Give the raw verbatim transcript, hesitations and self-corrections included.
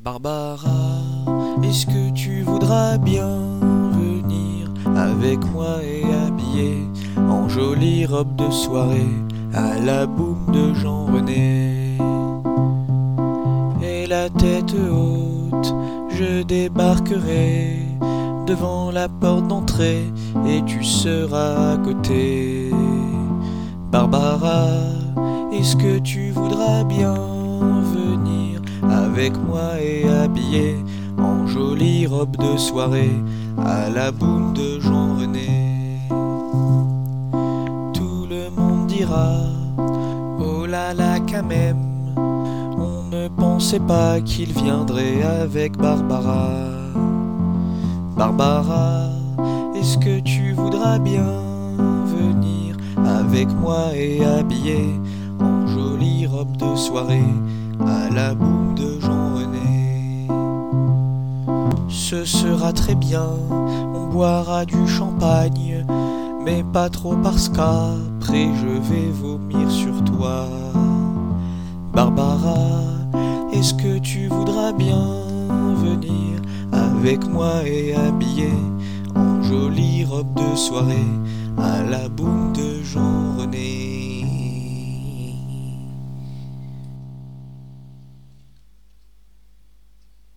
Barbara, est-ce que tu voudras bien venir avec moi et habiller en jolie robe de soirée à la boum de Jean-René? Et la tête haute, je débarquerai devant la porte d'entrée et tu seras à côté. Barbara, est-ce que tu voudras bien venir avec moi et habiller en jolie robe de soirée à la boum de Jean-René? Tout le monde dira oh là là quand même, on ne pensait pas qu'il viendrait avec Barbara. Barbara, est-ce que tu voudras bien venir avec moi et habiller en jolie robe de soirée à la boum de Jean-René? Ce sera très bien, on boira du champagne, mais pas trop parce qu'après je vais vomir sur toi. Barbara, est-ce que tu voudras bien venir avec moi et habiller en jolie robe de soirée à la boum